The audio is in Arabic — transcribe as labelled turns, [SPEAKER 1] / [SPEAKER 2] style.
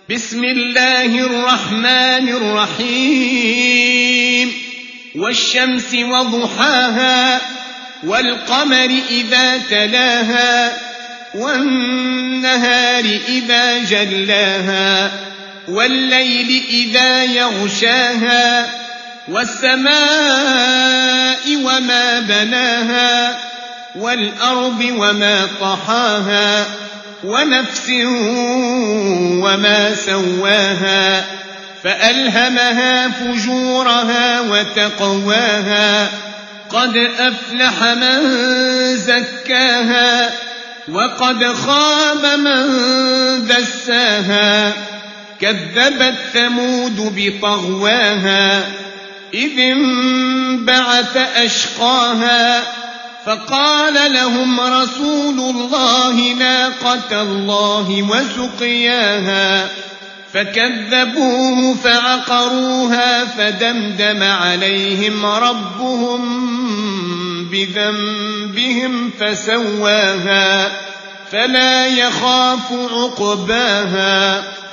[SPEAKER 1] بسم الله الرحمن الرحيم والشمس وضحاها والقمر إذا تلاها والنهار إذا جلاها والليل إذا يغشاها والسماء وما بناها والأرض وما طحاها ونفس وما سواها فألهمها فجورها وتقواها قد أفلح من زكاها وقد خاب من دساها كذبت ثمود بطغواها إذ انبعث أشقاها فقال لهم رسول الله ناقة الله وسقياها فكذبوه فعقروها فدمدم عليهم ربهم بذنبهم فسواها فلا يخاف عقباها.